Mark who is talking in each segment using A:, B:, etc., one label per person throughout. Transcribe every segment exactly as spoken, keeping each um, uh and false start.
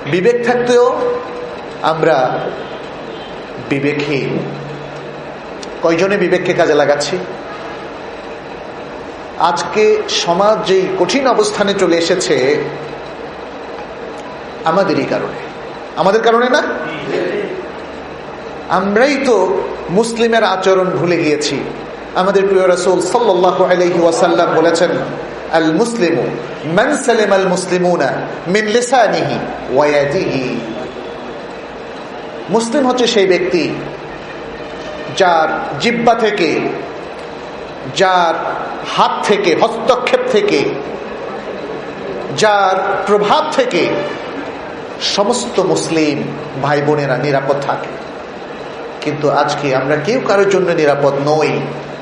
A: বিবেক থাকতেও আমরা বিবেকহীন। কয়জনে বিবেককে কাজে লাগাচ্ছি? আজকে সমাজ যেই কঠিন অবস্থানে চলে এসেছে আমাদেরই কারণে, আমাদের কারণে না? আমরাই তো মুসলিমের আচরণ ভুলে গিয়েছি। আমাদের প্রিয় রাসূল সাল্লাল্লাহু আলাইহি ওয়াসাল্লাম বলেছেন, আল মুসলিমু মান সালামা আল মুসলিমুনা মিন লিসানিহি ওয়া ইয়াদিহি। মুসলিম হচ্ছে সেই ব্যক্তি যার জিহ্বা থেকে, যার হাত থেকে, হস্তক্ষেপ থেকে, যার প্রভাব থেকে সমস্ত মুসলিম ভাই বোনেরা নিরাপদ থাকে। কিন্তু আজকে আমরা কেউ কারোর জন্য নিরাপদ নই।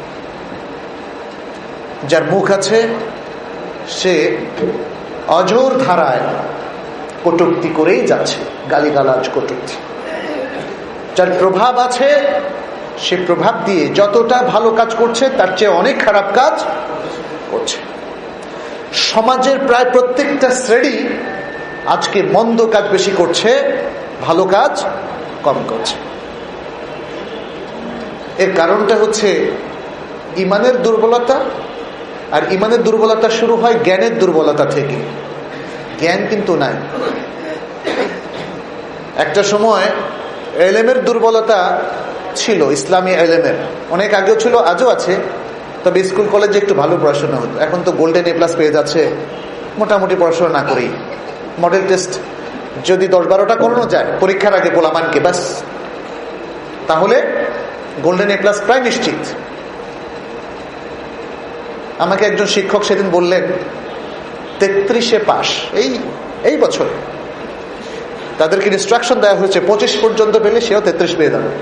A: যার মুখ আছে সে অঝোর ধারায় কটূক্তি করেই যাচ্ছে, গালিগালাজ, কটূক্তি। যার প্রভাব আছে সে প্রভাব দিয়ে যতটা ভালো কাজ করছে তার চেয়ে অনেক খারাপ কাজ করছে। সমাজের প্রায় প্রত্যেকটা শ্রেণী আজকে মন্দ কাজ বেশি করছে, ভালো কাজ কম করছে। এর কারণটা হচ্ছে ইমানের দুর্বলতা। আর ইমানের দুর্বলতা শুরু হয় জ্ঞানের দুর্বলতা থেকে। জ্ঞান কিন্তু নাই। একটা সময় এলেমের দুর্বলতা ছিল, ইসলামী এলেমের, অনেক আগেও ছিল, আজও আছে। তবে স্কুল কলেজে একটু ভালো পড়াশোনা হতো। এখন তো গোল্ডেন এ প্লাস পেয়ে যাচ্ছে মোটামুটি পড়াশোনা না করেই। মডেল টেস্ট যদি দশ বারোটা করানো যায় পরীক্ষার আগে পোলামানকে, ব্যাস, তাহলে গোল্ডেন এ প্লাস প্রায় নিশ্চিত। আমাকে একজন শিক্ষক সেদিন বললেন তেত্রিশে পাস এই এই বছর তাদেরকে ইনস্ট্রাকশন দেওয়া হয়েছে পঁচিশ পর্যন্ত পেলে সেও তেত্রিশ পেয়ে যাবে।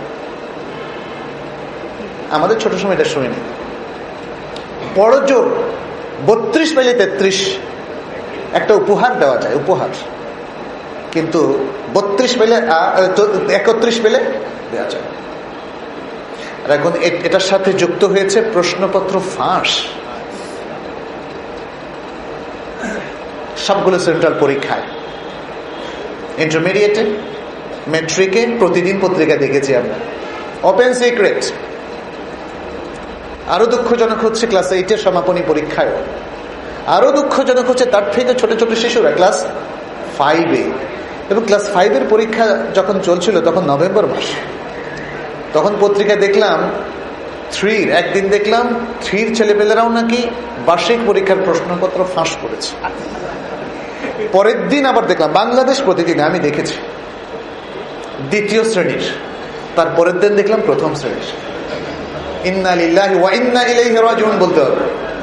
A: আমাদের ছোট সময় এটা শুনিনি। বড় জোর বত্রিশ পেলে তেত্রিশ একটা উপহার দেওয়া যায়, উপহার। কিন্তু বত্রিশ পেলে একত্রিশ পেলে দেওয়া যায়। আর এখন এটার সাথে যুক্ত হয়েছে প্রশ্নপত্র ফাঁস। সবগুলো সেন্ট্রাল পরীক্ষায়, ইন্টারমিডিয়েটে, ম্যাট্রিকে প্রতিদিন পত্রিকা দেখেছি আমরা, ওপেন সিক্রেট। আরো দুঃখজনক হচ্ছে ক্লাস এইটের সমাপনী পরীক্ষায়। আরো দুঃখজনক হচ্ছে তার থেকে ছোট ছোট শিশুরা ক্লাস ফাইভে। এবং ক্লাস ফাইভের পরীক্ষা যখন চলছিল তখন নভেম্বর মাস, তখন পত্রিকায় দেখলাম থ্রির, একদিন দেখলাম থ্রির ছেলেপেলেরাও নাকি বার্ষিক পরীক্ষার প্রশ্নপত্র ফাঁস করেছে। পরের দিন আবার দেখলাম বাংলাদেশ প্রতিদিন, আমি দেখেছি দ্বিতীয় শ্রেণীর, তার পরের দিন দেখলাম প্রথম শ্রেণীর। ইন্না লিল্লাহি ওয়া ইন্না ইলাইহি রাজিউন বলতে হবে।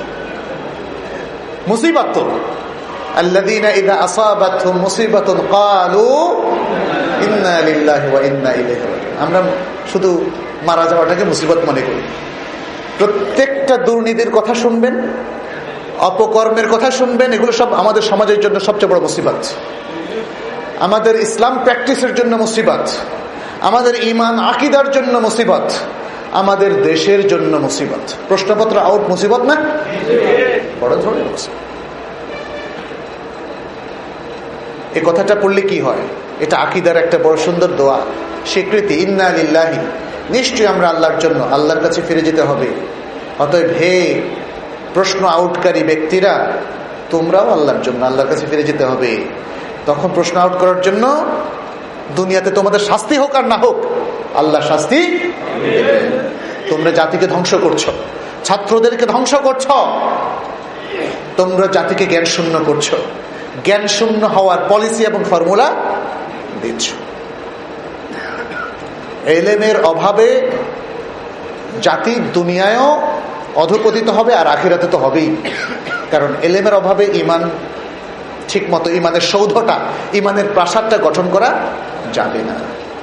A: মুসিবত তো আল্লাযীনা ইযা আসাবাতহুম মুসিবাতুন ক্বালু ইন্না লিল্লাহি ওয়া ইন্না ইলাইহি রাজিউন। আমরা শুধু মারা যাওয়াটাকে মুসিবত মনে করি। প্রত্যেকটা দুর্নীতির কথা শুনবেন, অপকর্মের কথা শুনবেন, এগুলো সব আমাদের সমাজের জন্য সবচেয়ে বড় মুসিবত। আমাদের ইসলাম প্র্যাকটিসের জন্য মুসিবত, আমাদের ঈমান আকীদার জন্য মুসিবত, আমাদের দেশের জন্য মুসিবত। প্রশ্নপত্র আউট মুসিবত না? বড় ধরনের মুসিবত। এই কথাটা পড়লে কি হয়? এটা আকীদার একটা বড় সুন্দর দোয়া, স্বীকৃতি। ইন্না লিল্লাহি, নিশ্চয়ই আমরা আল্লাহর জন্য, আল্লাহর কাছে ফিরে যেতে হবে। অতএব হে প্রশ্ন আউটকারী ব্যক্তিরা, তোমরাও আল্লাহর জন্য, আল্লাহর কাছে ফিরে যেতে হবে। তখন প্রশ্ন আউট করার জন্য দুনিয়াতে তোমাদের শাস্তি হোক আর না হোক, আল্লাহ শাস্তি। তোমরা জাতিকে ধ্বংস করছো, ছাত্রদেরকে ধ্বংস করছো, তোমরা জাতিকে জ্ঞান শূন্য করছো, জ্ঞান শূন্য হওয়ার পলিসি এবং ফর্মুলা দিচ্ছ। এলেমের অভাবে জাতি দুনিয়ায়ও অধঃপতিত হবে, আর আখিরাতে তো হবেই। কারণ এলেমের অভাবে ইমান ঠিক মতো, ইমানের সৌধটা, ইমানের প্রাসাদটা গঠন করা যাবে না।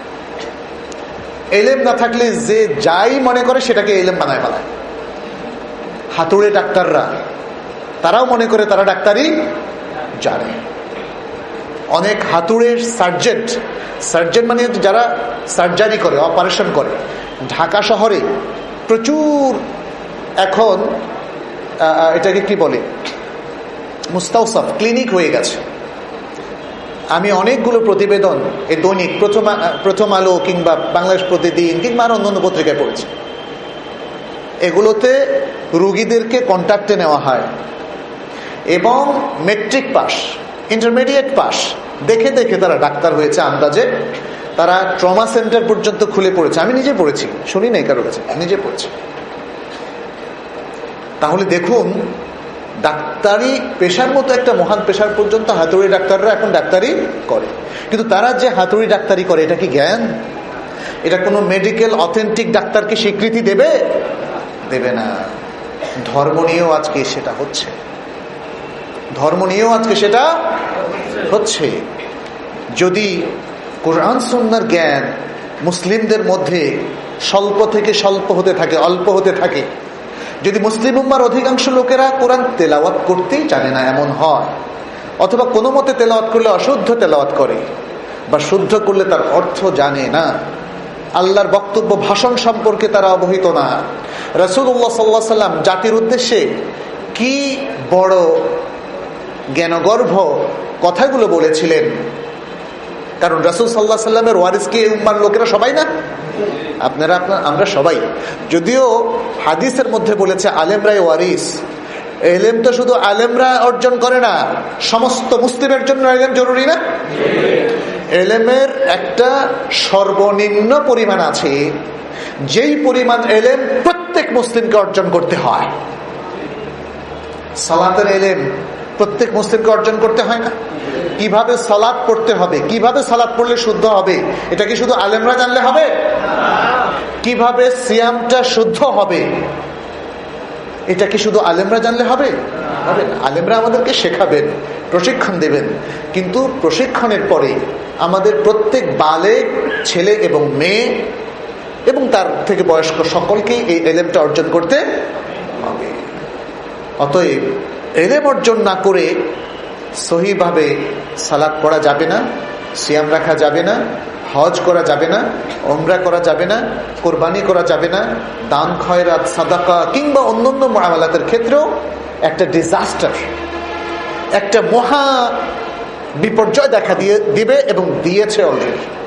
A: এলেম না থাকলে যে যাই মনে করে সেটাকে এলেম বানায় ফেলায়। হাতুড়ে ডাক্তাররা, তারাও মনে করে তারা ডাক্তারি জানে। অনেক হাতুড়ের সার্জেন্ট, সার্জেন্ট মানে যারা সার্জারি করে, অপারেশন করে, ঢাকা শহরে প্রচুর এখন এটাকে কি বলে, মুস্তাওসাফ ক্লিনিক হয়ে গেছে। আমি অনেকগুলো প্রতিবেদন এই দৈনিক প্রথম প্রথম আলো কিংবা বাংলাদেশ প্রতিদিন কিংবা আর অন্যান্য পত্রিকায় পড়েছি। এগুলোতে রোগীদেরকে কন্ট্যাক্টে নেওয়া হয় এবং মেট্রিক পাস, ইন্টারমিডিয়েট পাস দেখে দেখে তারা ডাক্তার হয়েছে আন্দাজে। তারা ট্রমা সেন্টার পর্যন্ত খুলে পড়েছে। আমি নিজে পড়েছি, শুনি নাই কারো কাছে, নিজে পড়েছি। তাহলে দেখুন, ডাক্তারি পেশার মতো একটা মহান পেশার পর্যন্ত হাতুড়ি ডাক্তাররা এখন ডাক্তারি করে। কিন্তু তারা যে হাতুড়ি ডাক্তারি করে, এটা কি জ্ঞান? এটা কোনো মেডিকেল অথেন্টিক ডাক্তারকে স্বীকৃতি দেবে? দেবে না। ধর্ম নিয়েও আজকে সেটা হচ্ছে, ধর্ম নিয়েও আজকে সেটা হচ্ছে। যদি কোরআন সুন্নাহর জ্ঞান মুসলিমদের মধ্যে স্বল্প থেকে স্বল্প হতে থাকে, অল্প হতে থাকে, যদি মুসলিম উম্মার অধিকাংশ লোকেরা কোরআন তেলাওয়াত করতেই জানে না এমন হয়, অথবা কোনো মতে তেলাওয়াত করলে অশুদ্ধ তেলাওয়াত করে, বা শুদ্ধ করলে তার অর্থ জানে না, আল্লাহর বক্তব্য ভাষণ সম্পর্কে তারা অবহিত না, রাসূলুল্লাহ সাল্লাল্লাহু আলাইহি ওয়াসাল্লাম জাতির উদ্দেশ্যে কি বড় জ্ঞানগর্ভ কথাগুলো বলেছিলেন। কারণ রাসূল সাল্লাল্লাহু আলাইহি ওয়াসাল্লামের ওয়ারিস কি উম্মার লোকেরা সবাই না? আপনারা আপনার আমরা সবাই। যদিও হাদিসের মধ্যে বলেছে আলেমরাই ওয়ারিস, এলেম তো শুধু আলেমরা অর্জন করে না, সমস্ত মুসলিমের জন্য এলেম জরুরি না? এলেমের একটা সর্বনিম্ন পরিমাণ আছে, যেই পরিমাণ এলেম প্রত্যেক মুসলিমকে অর্জন করতে হয়। সালাতের এলেম প্রত্যেক মুসলিমকে অর্জন করতে হয় না? কিভাবে সালাত পড়তে হবে, কিভাবে সালাত পড়লে শুদ্ধ হবে, এটা কি শুধু আলেমরা জানলে হবে? কিভাবে সিয়ামটা শুদ্ধ হবে, এটা কি শুধু আলেমরা জানলে হবে? হবে না। আলেমরা আমাদেরকে শেখাবেন, প্রশিক্ষণ দেবেন, কিন্তু প্রশিক্ষণের পরে আমাদের প্রত্যেক বালেগ ছেলে এবং মেয়ে এবং তার থেকে বয়স্ক সকলকেই এই এলেমটা অর্জন করতে হবে। অতএব এলেম অর্জন না করে সহিভাবে সালাত পড়া যাবে না, সিয়াম রাখা যাবে না, হজ করা যাবে না, উমরা করা যাবে না, কোরবানি করা যাবে না, দান খয়রাত সাদাকা কিংবা অন্যান্য মুআমালাতের ক্ষেত্রেও একটা ডিজাস্টার, একটা মহা বিপর্যয় দেখা দিয়ে দিবে এবং দিয়েছে অলরেডি।